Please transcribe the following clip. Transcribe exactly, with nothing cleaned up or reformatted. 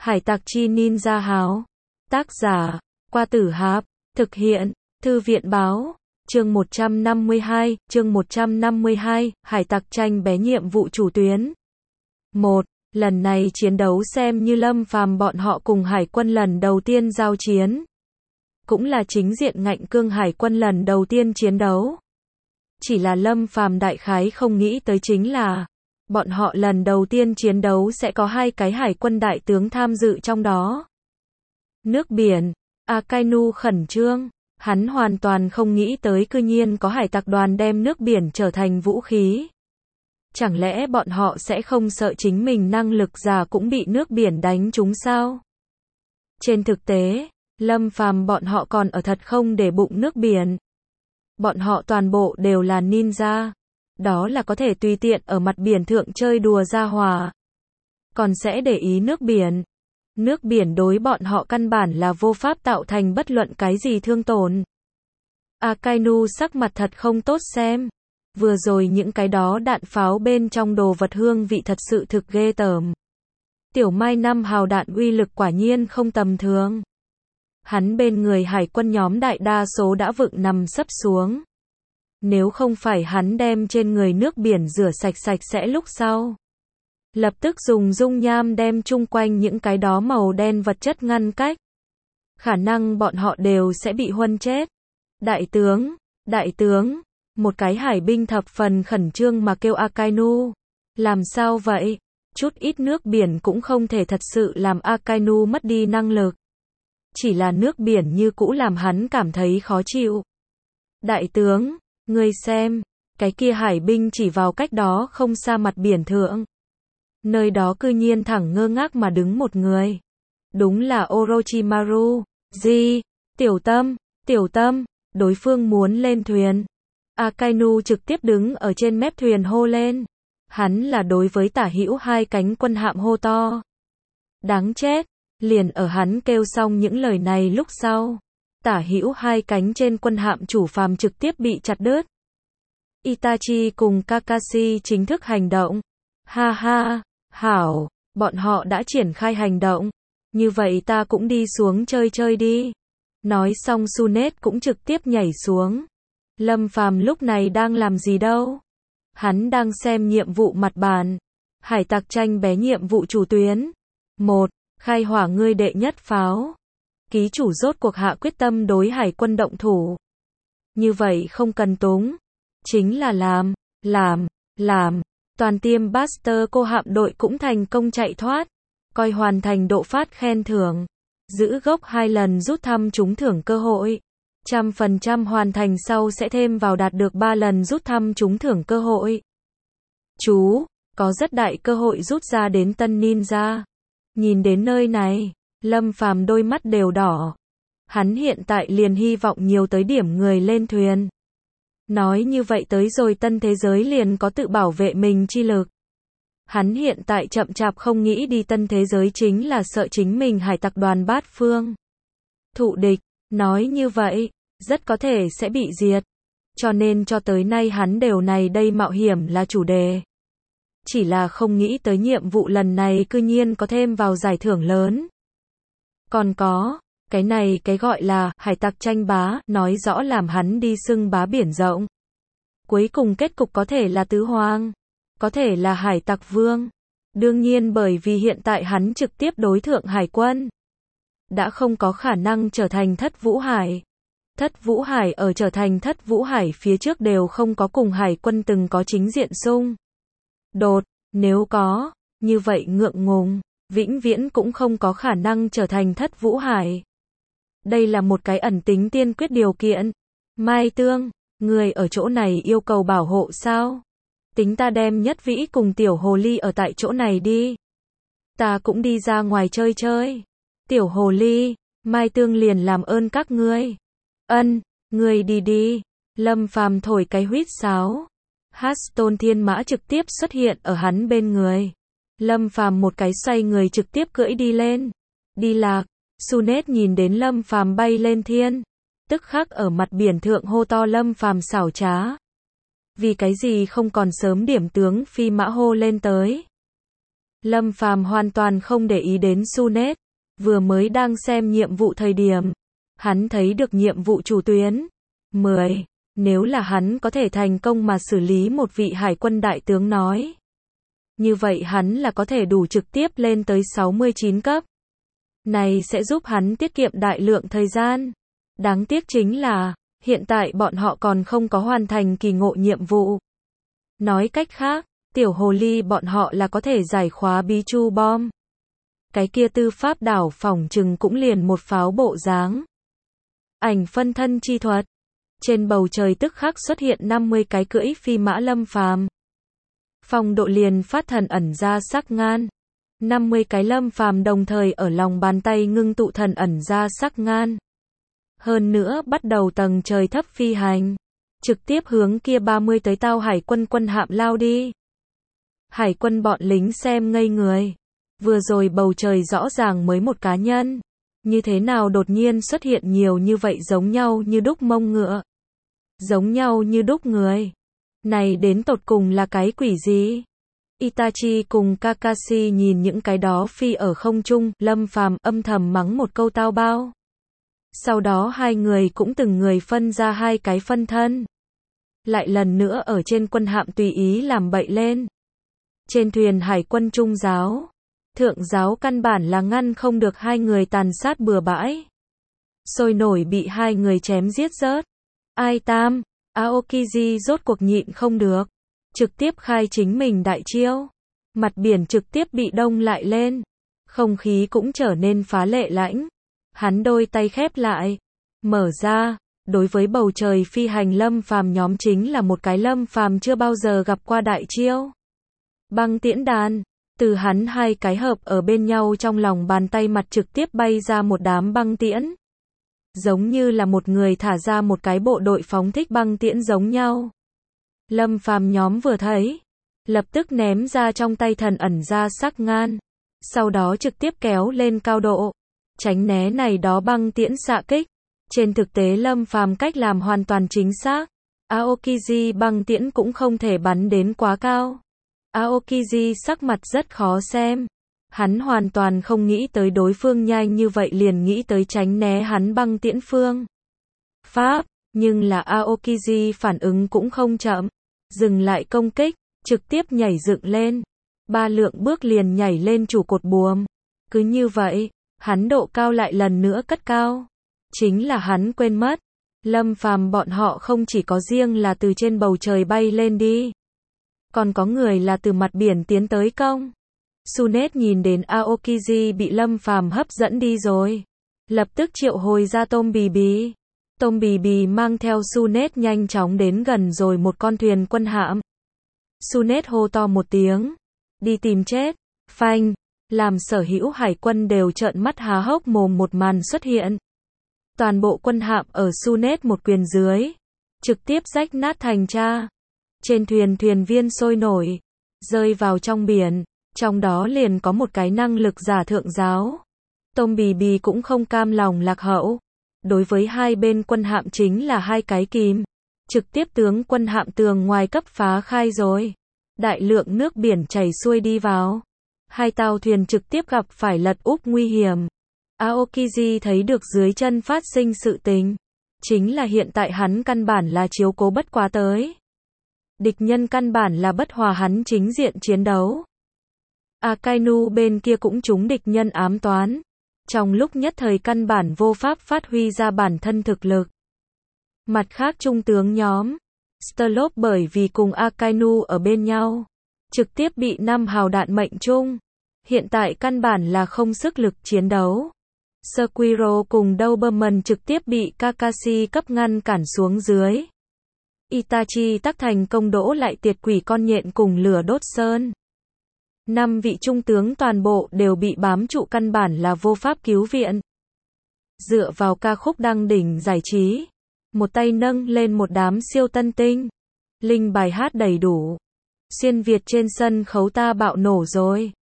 Hải tặc chi ninja háo. Tác giả, Qua Tử Hạp. Thực hiện, Thư viện báo. Chương một trăm năm mươi hai, chương một trăm năm mươi hai, hải tặc tranh bé nhiệm vụ chủ tuyến. một. Lần này chiến đấu xem như Lâm Phàm bọn họ cùng hải quân lần đầu tiên giao chiến. Cũng là chính diện ngạnh cương hải quân lần đầu tiên chiến đấu. Chỉ là Lâm Phàm đại khái không nghĩ tới chính là, bọn họ lần đầu tiên chiến đấu sẽ có hai cái hải quân đại tướng tham dự trong đó. Nước biển, Akainu khẩn trương, hắn hoàn toàn không nghĩ tới cư nhiên có hải tặc đoàn đem nước biển trở thành vũ khí. Chẳng lẽ bọn họ sẽ không sợ chính mình năng lực già cũng bị nước biển đánh trúng sao? Trên thực tế, Lâm Phàm bọn họ còn ở thật không để bụng nước biển. Bọn họ toàn bộ đều là ninja. Đó là có thể tùy tiện ở mặt biển thượng chơi đùa ra hòa. Còn sẽ để ý nước biển. Nước biển đối bọn họ căn bản là vô pháp tạo thành bất luận cái gì thương tổn. Akainu sắc mặt thật không tốt xem. Vừa rồi những cái đó đạn pháo bên trong đồ vật hương vị thật sự thực ghê tởm. Tiểu Mai năm hào đạn uy lực quả nhiên không tầm thường. Hắn bên người hải quân nhóm đại đa số đã vựng nằm sấp xuống. Nếu không phải hắn đem trên người nước biển rửa sạch sạch sẽ lúc sau. Lập tức dùng dung nham đem chung quanh những cái đó màu đen vật chất ngăn cách. Khả năng bọn họ đều sẽ bị huân chết. Đại tướng, đại tướng, một cái hải binh thập phần khẩn trương mà kêu Akainu. Làm sao vậy? Chút ít nước biển cũng không thể thật sự làm Akainu mất đi năng lực. Chỉ là nước biển như cũ làm hắn cảm thấy khó chịu. Đại tướng, ngươi xem, cái kia hải binh chỉ vào cách đó không xa mặt biển thượng. Nơi đó cư nhiên thẳng ngơ ngác mà đứng một người. Đúng là Orochimaru. Gì? Tiểu Tâm, Tiểu Tâm, đối phương muốn lên thuyền. Akainu trực tiếp đứng ở trên mép thuyền hô lên. Hắn là đối với tả hữu hai cánh quân hạm hô to. Đáng chết, liền ở hắn kêu xong những lời này lúc sau. Tả hữu hai cánh trên quân hạm chủ phàm trực tiếp bị chặt đứt. Itachi cùng Kakashi chính thức hành động. Ha ha, hảo, bọn họ đã triển khai hành động. Như vậy ta cũng đi xuống chơi chơi đi. Nói xong Tsunade cũng trực tiếp nhảy xuống. Lâm Phàm lúc này đang làm gì đâu? Hắn đang xem nhiệm vụ mặt bàn. Hải tặc tranh bé nhiệm vụ chủ tuyến. một. Khai hỏa ngươi đệ nhất pháo. Ký chủ rốt cuộc hạ quyết tâm đối hải quân động thủ. Như vậy không cần túng. Chính là làm, làm, làm. Toàn tiêm Buster cô hạm đội cũng thành công chạy thoát. Coi hoàn thành độ phát khen thưởng. Giữ gốc hai lần rút thăm trúng thưởng cơ hội. Trăm phần trăm hoàn thành sau sẽ thêm vào đạt được ba lần rút thăm trúng thưởng cơ hội. Chú, có rất đại cơ hội rút ra đến tân ninja. Nhìn đến nơi này, Lâm Phàm đôi mắt đều đỏ. Hắn hiện tại liền hy vọng nhiều tới điểm người lên thuyền. Nói như vậy tới rồi tân thế giới liền có tự bảo vệ mình chi lực. Hắn hiện tại chậm chạp không nghĩ đi tân thế giới chính là sợ chính mình hải tặc đoàn bát phương. Thụ địch, nói như vậy, rất có thể sẽ bị diệt. Cho nên cho tới nay hắn đều này đây mạo hiểm là chủ đề. Chỉ là không nghĩ tới nhiệm vụ lần này cư nhiên có thêm vào giải thưởng lớn. Còn có, cái này cái gọi là hải tặc tranh bá, nói rõ làm hắn đi xưng bá biển rộng. Cuối cùng kết cục có thể là tứ hoàng, có thể là hải tặc vương. Đương nhiên bởi vì hiện tại hắn trực tiếp đối thượng hải quân. Đã không có khả năng trở thành thất vũ hải. Thất vũ hải ở trở thành thất vũ hải phía trước đều không có cùng hải quân từng có chính diện xung đột, nếu có, như vậy ngượng ngùng, vĩnh viễn cũng không có khả năng trở thành thất vũ hải. Đây là một cái ẩn tính tiên quyết điều kiện. Mai Tương, người ở chỗ này yêu cầu bảo hộ sao? Tính ta đem Nhất Vĩ cùng Tiểu Hồ Ly ở tại chỗ này đi. Ta cũng đi ra ngoài chơi chơi. Tiểu Hồ Ly, Mai Tương liền làm ơn các ngươi. Ân, ngươi đi đi. Lâm Phàm thổi cái huýt sáo. Hearthstone thiên mã trực tiếp xuất hiện ở hắn bên người. Lâm Phàm một cái xoay người trực tiếp cưỡi đi lên. Đi lạc, Tsunade nhìn đến Lâm Phàm bay lên thiên. Tức khắc ở mặt biển thượng hô to Lâm Phàm xảo trá. Vì cái gì không còn sớm điểm tướng phi mã hô lên tới. Lâm Phàm hoàn toàn không để ý đến Sunet, vừa mới đang xem nhiệm vụ thời điểm, hắn thấy được nhiệm vụ chủ tuyến. mười. Nếu là hắn có thể thành công mà xử lý một vị hải quân đại tướng nói. Như vậy hắn là có thể đủ trực tiếp lên tới sáu mươi chín cấp. Này sẽ giúp hắn tiết kiệm đại lượng thời gian. Đáng tiếc chính là, hiện tại bọn họ còn không có hoàn thành kỳ ngộ nhiệm vụ. Nói cách khác, tiểu hồ ly bọn họ là có thể giải khóa bí chu bom. Cái kia tư pháp đảo phỏng chừng cũng liền một pháo bộ dáng. Ảnh phân thân chi thuật. Trên bầu trời tức khắc xuất hiện năm mươi cái cưỡi phi mã Lâm Phàm. Phong độ liền phát thần ẩn ra sắc ngan. năm mươi cái Lâm Phàm đồng thời ở lòng bàn tay ngưng tụ thần ẩn ra sắc ngan. Hơn nữa bắt đầu tầng trời thấp phi hành. Trực tiếp hướng kia ba mươi tới tao hải quân quân hạm lao đi. Hải quân bọn lính xem ngây người. Vừa rồi bầu trời rõ ràng mới một cá nhân. Như thế nào đột nhiên xuất hiện nhiều như vậy giống nhau như đúc mông ngựa. Giống nhau như đúc người. Này đến tột cùng là cái quỷ gì? Itachi cùng Kakashi nhìn những cái đó phi ở không trung, Lâm Phàm âm thầm mắng một câu tao bao. Sau đó hai người cũng từng người phân ra hai cái phân thân. Lại lần nữa ở trên quân hạm tùy ý làm bậy lên. Trên thuyền hải quân trung giáo, thượng giáo căn bản là ngăn không được hai người tàn sát bừa bãi. Sôi nổi bị hai người chém giết rớt. Ai tam, Aokiji rốt cuộc nhịn không được. Trực tiếp khai chính mình đại chiêu. Mặt biển trực tiếp bị đông lại lên. Không khí cũng trở nên phá lệ lãnh. Hắn đôi tay khép lại. Mở ra. Đối với bầu trời phi hành Lâm Phàm nhóm chính là một cái Lâm Phàm chưa bao giờ gặp qua đại chiêu. Băng tiễn đàn. Từ hắn hai cái hợp ở bên nhau trong lòng bàn tay mặt trực tiếp bay ra một đám băng tiễn. Giống như là một người thả ra một cái bộ đội phóng thích băng tiễn giống nhau. Lâm Phàm nhóm vừa thấy, lập tức ném ra trong tay thần ẩn ra sắc ngan. Sau đó trực tiếp kéo lên cao độ, tránh né này đó băng tiễn xạ kích. Trên thực tế Lâm Phàm cách làm hoàn toàn chính xác. Aokiji băng tiễn cũng không thể bắn đến quá cao. Aokiji sắc mặt rất khó xem. Hắn hoàn toàn không nghĩ tới đối phương nhanh như vậy liền nghĩ tới tránh né hắn băng tiễn phương pháp, nhưng là Aokiji phản ứng cũng không chậm, dừng lại công kích, trực tiếp nhảy dựng lên, ba lượng bước liền nhảy lên trụ cột buồm. Cứ như vậy, hắn độ cao lại lần nữa cất cao. Chính là hắn quên mất, Lâm Phàm bọn họ không chỉ có riêng là từ trên bầu trời bay lên đi, còn có người là từ mặt biển tiến tới công. Sunet nhìn đến Aokiji bị Lâm Phàm hấp dẫn đi rồi, lập tức triệu hồi ra tôm bì bì. Tôm bì bì mang theo Sunet nhanh chóng đến gần rồi một con thuyền quân hạm. Sunet hô to một tiếng, đi tìm chết. Phanh, làm sở hữu hải quân đều trợn mắt há hốc mồm một màn xuất hiện. Toàn bộ quân hạm ở Sunet một quyền dưới, trực tiếp rách nát thành tra. Trên thuyền thuyền viên sôi nổi, rơi vào trong biển. Trong đó liền có một cái năng lực giả thượng giáo. Tôm bì bì cũng không cam lòng lạc hậu. Đối với hai bên quân hạm chính là hai cái kìm. Trực tiếp tướng quân hạm tường ngoài cấp phá khai rồi. Đại lượng nước biển chảy xuôi đi vào. Hai tàu thuyền trực tiếp gặp phải lật úp nguy hiểm. Aokiji thấy được dưới chân phát sinh sự tình. Chính là hiện tại hắn căn bản là chiếu cố bất quá tới. Địch nhân căn bản là bất hòa hắn chính diện chiến đấu. Akainu bên kia cũng trúng địch nhân ám toán. Trong lúc nhất thời căn bản vô pháp phát huy ra bản thân thực lực. Mặt khác trung tướng nhóm, Sturlop bởi vì cùng Akainu ở bên nhau, trực tiếp bị năm hào đạn mệnh trung. Hiện tại căn bản là không sức lực chiến đấu. Sekiro cùng Doberman trực tiếp bị Kakashi cấp ngăn cản xuống dưới. Itachi tắc thành công đỗ lại tiệt quỷ con nhện cùng lửa đốt sơn. Năm vị trung tướng toàn bộ đều bị bám trụ căn bản là vô pháp cứu viện. Dựa vào ca khúc đăng đỉnh giải trí, một tay nâng lên một đám siêu tân tinh. Linh bài hát đầy đủ. Xuyên Việt trên sân khấu ta bạo nổ rồi.